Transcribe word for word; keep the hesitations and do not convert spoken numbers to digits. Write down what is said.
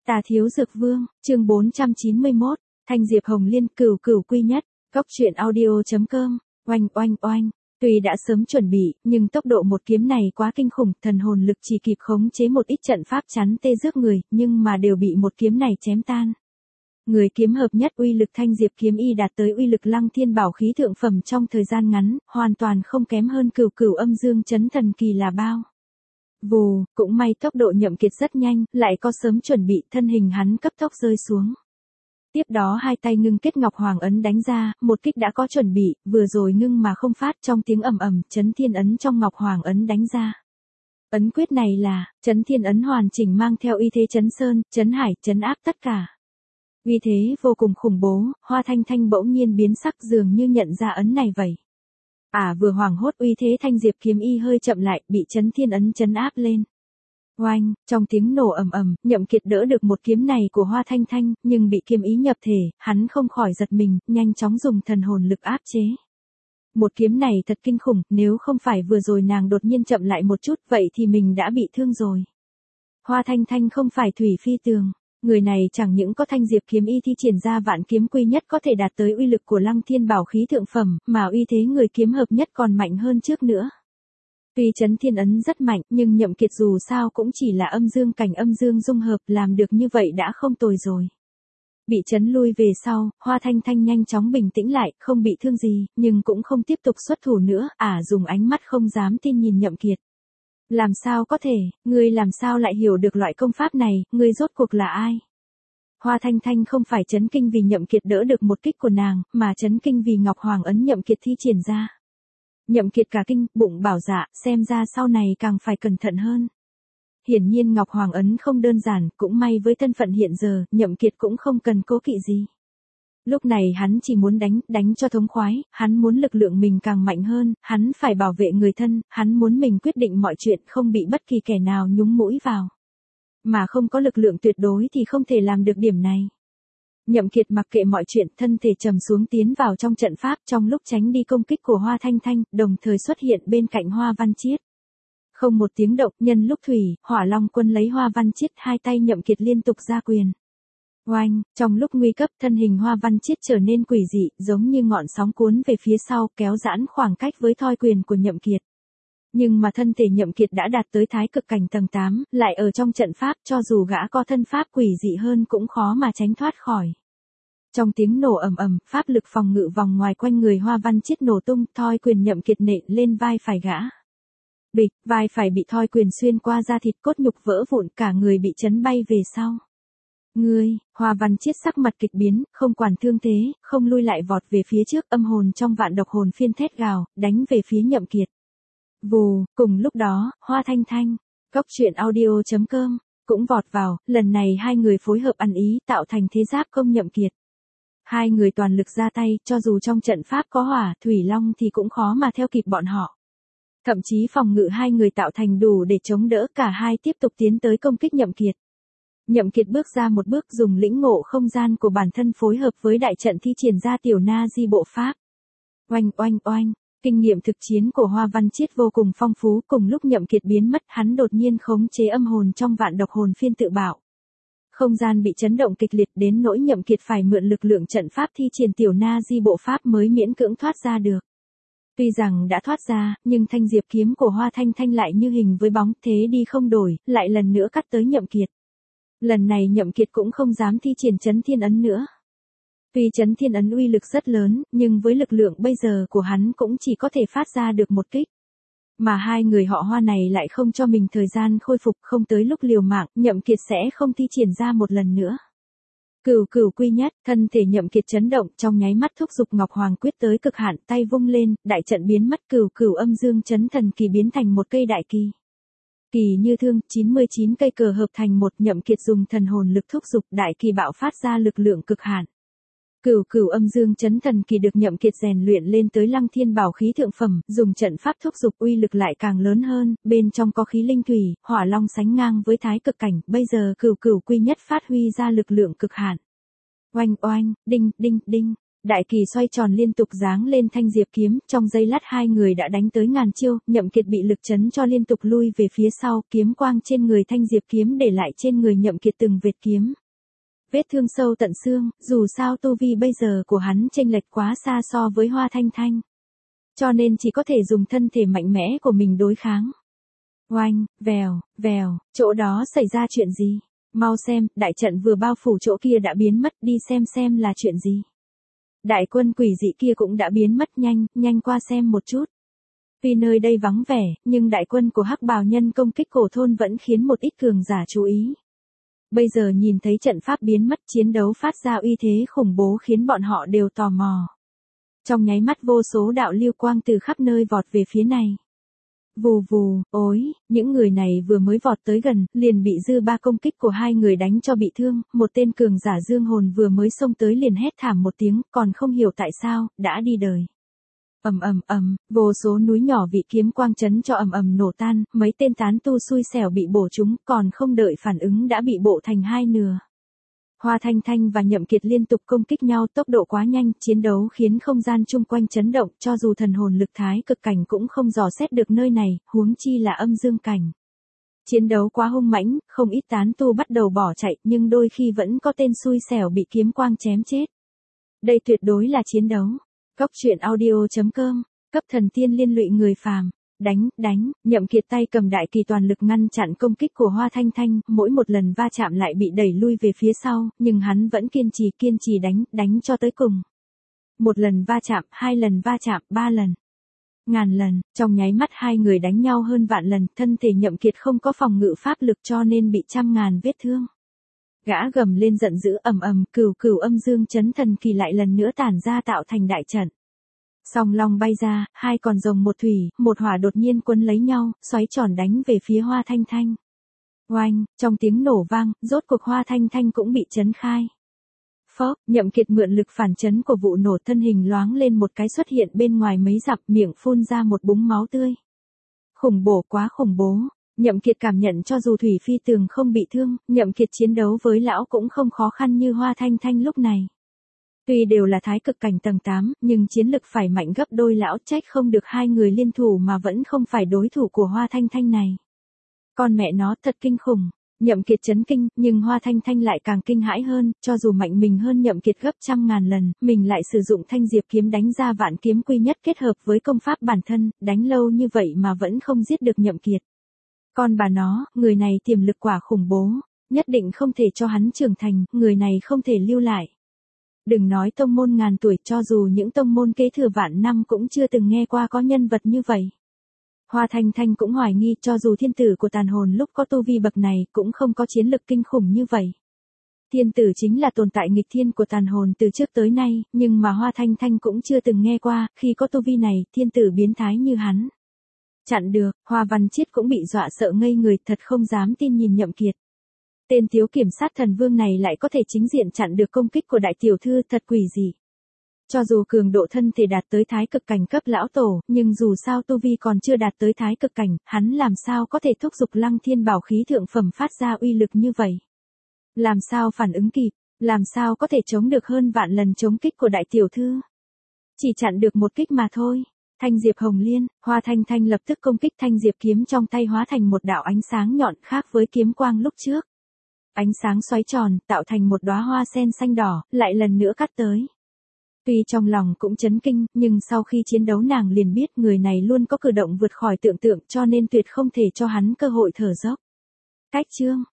Tà Thiếu Dược Vương, chương bốn trăm chín mươi mốt, Thanh Diệp Hồng Liên cửu cửu quy nhất, Cốc truyện audio chấm com, oanh oanh oanh. Tuy đã sớm chuẩn bị, nhưng tốc độ một kiếm này quá kinh khủng, thần hồn lực chỉ kịp khống chế một ít trận pháp chắn tê rước người, nhưng mà đều bị một kiếm này chém tan. Người kiếm hợp nhất uy lực Thanh Diệp kiếm y đạt tới uy lực Lăng Thiên bảo khí thượng phẩm trong thời gian ngắn, hoàn toàn không kém hơn cửu cửu âm dương chấn thần kỳ là bao. Vù, cũng may tốc độ Nhậm Kiệt rất nhanh, lại có sớm chuẩn bị, thân hình hắn cấp tốc rơi xuống. Tiếp đó hai tay ngưng kết Ngọc Hoàng ấn đánh ra, một kích đã có chuẩn bị, vừa rồi ngưng mà không phát, trong tiếng ầm ầm, Chấn Thiên ấn trong Ngọc Hoàng ấn đánh ra. Ấn quyết này là Chấn Thiên ấn hoàn chỉnh, mang theo uy thế chấn sơn, chấn hải, chấn áp tất cả. Uy thế vô cùng khủng bố, Hoa Thanh Thanh bỗng nhiên biến sắc, dường như nhận ra ấn này vậy. À vừa hoảng hốt, uy thế Thanh Diệp kiếm y hơi chậm lại, bị Chấn Thiên ấn chấn áp lên. Oanh, trong tiếng nổ ầm ầm, Nhậm Kiệt đỡ được một kiếm này của Hoa Thanh Thanh, nhưng bị kiếm ý nhập thể, hắn không khỏi giật mình, nhanh chóng dùng thần hồn lực áp chế. Một kiếm này thật kinh khủng, nếu không phải vừa rồi nàng đột nhiên chậm lại một chút, vậy thì mình đã bị thương rồi. Hoa Thanh Thanh không phải thủy phi tường, người này chẳng những có Thanh Diệp kiếm y thi triển ra vạn kiếm quy nhất có thể đạt tới uy lực của Lăng Thiên bảo khí thượng phẩm, mà uy thế người kiếm hợp nhất còn mạnh hơn trước nữa. Tuy Chấn Thiên ấn rất mạnh, nhưng Nhậm Kiệt dù sao cũng chỉ là âm dương cảnh âm dương dung hợp, làm được như vậy đã không tồi rồi. Bị chấn lui về sau, Hoa Thanh Thanh nhanh chóng bình tĩnh lại, không bị thương gì, nhưng cũng không tiếp tục xuất thủ nữa, ả dùng ánh mắt không dám tin nhìn Nhậm Kiệt. Làm sao có thể, ngươi làm sao lại hiểu được loại công pháp này, ngươi rốt cuộc là ai? Hoa Thanh Thanh không phải chấn kinh vì Nhậm Kiệt đỡ được một kích của nàng, mà chấn kinh vì Ngọc Hoàng ấn Nhậm Kiệt thi triển ra. Nhậm Kiệt cả kinh, bụng bảo dạ, xem ra sau này càng phải cẩn thận hơn. Hiển nhiên Ngọc Hoàng ấn không đơn giản, cũng may với thân phận hiện giờ, Nhậm Kiệt cũng không cần cố kỵ gì. Lúc này hắn chỉ muốn đánh, đánh cho thống khoái, hắn muốn lực lượng mình càng mạnh hơn, hắn phải bảo vệ người thân, hắn muốn mình quyết định mọi chuyện, không bị bất kỳ kẻ nào nhúng mũi vào. Mà không có lực lượng tuyệt đối thì không thể làm được điểm này. Nhậm Kiệt mặc kệ mọi chuyện, thân thể trầm xuống tiến vào trong trận pháp, trong lúc tránh đi công kích của Hoa Thanh Thanh, đồng thời xuất hiện bên cạnh Hoa Văn Chiết. Không một tiếng động, nhân lúc thủy, Hỏa Long quân lấy Hoa Văn Chiết, hai tay Nhậm Kiệt liên tục ra quyền. Oanh, trong lúc nguy cấp, thân hình Hoa Văn Chiết trở nên quỷ dị, giống như ngọn sóng cuốn về phía sau, kéo giãn khoảng cách với thoi quyền của Nhậm Kiệt. Nhưng mà thân thể Nhậm Kiệt đã đạt tới thái cực cảnh tầng tám, lại ở trong trận pháp, cho dù gã có thân pháp quỷ dị hơn cũng khó mà tránh thoát khỏi. Trong tiếng nổ ầm ầm, pháp lực phòng ngự vòng ngoài quanh người Hoa Văn Chiết nổ tung, thoi quyền Nhậm Kiệt nện lên vai phải gã. Bịch, vai phải bị thoi quyền xuyên qua da thịt, cốt nhục vỡ vụn, cả người bị chấn bay về sau. Ngươi, Hoa Văn Chiết sắc mặt kịch biến, không quản thương thế, không lui lại vọt về phía trước, âm hồn trong vạn độc hồn phiên thét gào, đánh về phía Nhậm Kiệt. Vù, cùng lúc đó, Hoa Thanh Thanh, Cốc truyện audio chấm com, cũng vọt vào, lần này hai người phối hợp ăn ý, tạo thành thế giáp công Nhậm Kiệt. Hai người toàn lực ra tay, cho dù trong trận pháp có hỏa, thủy long thì cũng khó mà theo kịp bọn họ. Thậm chí phòng ngự hai người tạo thành đủ để chống đỡ, cả hai tiếp tục tiến tới công kích Nhậm Kiệt. Nhậm Kiệt bước ra một bước, dùng lĩnh ngộ không gian của bản thân phối hợp với đại trận thi triển ra tiểu na di bộ pháp. Oanh oanh oanh, kinh nghiệm thực chiến của Hoa Văn Chiết vô cùng phong phú, cùng lúc Nhậm Kiệt biến mất, hắn đột nhiên khống chế âm hồn trong vạn độc hồn phiên tự bạo. Không gian bị chấn động kịch liệt đến nỗi Nhậm Kiệt phải mượn lực lượng trận pháp thi triển tiểu na di bộ pháp mới miễn cưỡng thoát ra được. Tuy rằng đã thoát ra, nhưng thanh diệp kiếm của Hoa Thanh Thanh lại như hình với bóng, thế đi không đổi, lại lần nữa cắt tới Nhậm Kiệt. Lần này Nhậm Kiệt cũng không dám thi triển Chấn Thiên ấn nữa. Tuy Chấn Thiên ấn uy lực rất lớn, nhưng với lực lượng bây giờ của hắn cũng chỉ có thể phát ra được một kích. Mà hai người họ Hoa này lại không cho mình thời gian khôi phục, không tới lúc liều mạng, Nhậm Kiệt sẽ không thi triển ra một lần nữa. Cửu cửu quy nhất, thân thể Nhậm Kiệt chấn động, trong nháy mắt thúc giục Ngọc Hoàng quyết tới cực hạn, tay vung lên, đại trận biến mất, cửu cửu âm dương chấn thần kỳ biến thành một cây đại kỳ. Kỳ như thương, chín mươi chín cây cờ hợp thành một, Nhậm Kiệt dùng thần hồn lực thúc giục, đại kỳ bạo phát ra lực lượng cực hạn. Cửu cửu âm dương chấn thần kỳ được Nhậm Kiệt rèn luyện lên tới Lăng Thiên bảo khí thượng phẩm, dùng trận pháp thúc giục uy lực lại càng lớn hơn, bên trong có khí linh thủy, hỏa long sánh ngang với thái cực cảnh, bây giờ cửu cửu quy nhất phát huy ra lực lượng cực hạn. Oanh oanh, đinh đinh đinh, Đại kỳ xoay tròn liên tục giáng lên thanh diệp kiếm, trong giây lát hai người đã đánh tới ngàn chiêu, Nhậm Kiệt bị lực chấn cho liên tục lui về phía sau, kiếm quang trên người thanh diệp kiếm để lại trên người Nhậm Kiệt từng vệt kiếm. Vết thương sâu tận xương, dù sao tu vi bây giờ của hắn chênh lệch quá xa so với Hoa Thanh Thanh. Cho nên chỉ có thể dùng thân thể mạnh mẽ của mình đối kháng. Oanh, vèo, vèo, chỗ đó xảy ra chuyện gì? Mau xem, đại trận vừa bao phủ chỗ kia đã biến mất, đi xem xem là chuyện gì. Đại quân quỷ dị kia cũng đã biến mất, nhanh, nhanh qua xem một chút. Vì nơi đây vắng vẻ, nhưng đại quân của Hắc Bào Nhân công kích cổ thôn vẫn khiến một ít cường giả chú ý. Bây giờ nhìn thấy trận pháp biến mất, chiến đấu phát ra uy thế khủng bố khiến bọn họ đều tò mò. Trong nháy mắt vô số đạo lưu quang từ khắp nơi vọt về phía này. Vù vù, ối, những người này vừa mới vọt tới gần, liền bị dư ba công kích của hai người đánh cho bị thương, một tên cường giả dương hồn vừa mới xông tới liền hét thảm một tiếng, còn không hiểu tại sao, đã đi đời. Ầm ầm ầm, vô số núi nhỏ bị kiếm quang chấn cho ầm ầm nổ tan, mấy tên tán tu xui xẻo bị bổ trúng, còn không đợi phản ứng đã bị bổ thành hai nửa. Hoa Thanh Thanh và Nhậm Kiệt liên tục công kích nhau, tốc độ quá nhanh, chiến đấu khiến không gian chung quanh chấn động, cho dù thần hồn lực thái cực cảnh cũng không dò xét được nơi này, huống chi là âm dương cảnh. Chiến đấu quá hung mãnh, không ít tán tu bắt đầu bỏ chạy, nhưng đôi khi vẫn có tên xui xẻo bị kiếm quang chém chết. Đây tuyệt đối là chiến đấu. Góc truyện audio chấm com, cấp thần tiên liên lụy người phàm. Đánh, đánh, Nhậm Kiệt tay cầm đại kỳ toàn lực ngăn chặn công kích của Hoa Thanh Thanh, mỗi một lần va chạm lại bị đẩy lui về phía sau, nhưng hắn vẫn kiên trì kiên trì đánh, đánh cho tới cùng. Một lần va chạm, hai lần va chạm, ba lần, ngàn lần, trong nháy mắt hai người đánh nhau hơn vạn lần, thân thể Nhậm Kiệt không có phòng ngự pháp lực cho nên bị trăm ngàn vết thương. Gã gầm lên giận dữ, ầm ầm, cửu cửu âm dương chấn thần kỳ lại lần nữa tản ra tạo thành đại trận. Song long bay ra, hai con rồng một thủy, một hỏa đột nhiên quấn lấy nhau, xoáy tròn đánh về phía Hoa Thanh Thanh. Oanh, trong tiếng nổ vang, rốt cuộc Hoa Thanh Thanh cũng bị chấn khai. Phốc, Nhậm Kiệt mượn lực phản chấn của vụ nổ, thân hình loáng lên một cái xuất hiện bên ngoài mấy dặm, miệng phun ra một búng máu tươi. Khủng bố, quá khủng bố. Nhậm Kiệt cảm nhận cho dù Thủy Phi Tường không bị thương, Nhậm Kiệt chiến đấu với lão cũng không khó khăn như Hoa Thanh Thanh lúc này. Tuy đều là thái cực cảnh tầng tám, nhưng chiến lực phải mạnh gấp đôi, lão trách không được hai người liên thủ mà vẫn không phải đối thủ của Hoa Thanh Thanh này. Con mẹ nó thật kinh khủng. Nhậm Kiệt chấn kinh, nhưng Hoa Thanh Thanh lại càng kinh hãi hơn, cho dù mạnh mình hơn Nhậm Kiệt gấp trăm ngàn lần, mình lại sử dụng thanh diệp kiếm đánh ra vạn kiếm quy nhất kết hợp với công pháp bản thân, đánh lâu như vậy mà vẫn không giết được Nhậm Kiệt. Con bà nó, người này tiềm lực quả khủng bố, nhất định không thể cho hắn trưởng thành, người này không thể lưu lại. Đừng nói tông môn ngàn tuổi, cho dù những tông môn kế thừa vạn năm cũng chưa từng nghe qua có nhân vật như vậy. Hoa Thanh Thanh cũng hoài nghi, cho dù thiên tử của tàn hồn lúc có tu vi bậc này cũng không có chiến lực kinh khủng như vậy. Thiên tử chính là tồn tại nghịch thiên của tàn hồn từ trước tới nay, nhưng mà Hoa Thanh Thanh cũng chưa từng nghe qua, khi có tu vi này, thiên tử biến thái như hắn. Chặn được, Hoa Văn Chiết cũng bị dọa sợ ngây người, thật không dám tin nhìn Nhậm Kiệt. Tên thiếu kiểm sát thần vương này lại có thể chính diện chặn được công kích của đại tiểu thư, thật quỷ dị. Cho dù cường độ thân thể đạt tới thái cực cảnh cấp lão tổ, nhưng dù sao tu vi còn chưa đạt tới thái cực cảnh, hắn làm sao có thể thúc giục Lăng Thiên bảo khí thượng phẩm phát ra uy lực như vậy? Làm sao phản ứng kịp, làm sao có thể chống được hơn vạn lần chống kích của đại tiểu thư? Chỉ chặn được một kích mà thôi. Thanh diệp hồng liên, Hoa Thanh Thanh lập tức công kích, thanh diệp kiếm trong tay hóa thành một đạo ánh sáng nhọn khác với kiếm quang lúc trước. Ánh sáng xoáy tròn, tạo thành một đóa hoa sen xanh đỏ, lại lần nữa cắt tới. Tuy trong lòng cũng chấn kinh, nhưng sau khi chiến đấu nàng liền biết người này luôn có cử động vượt khỏi tưởng tượng, cho nên tuyệt không thể cho hắn cơ hội thở dốc. Cách chương,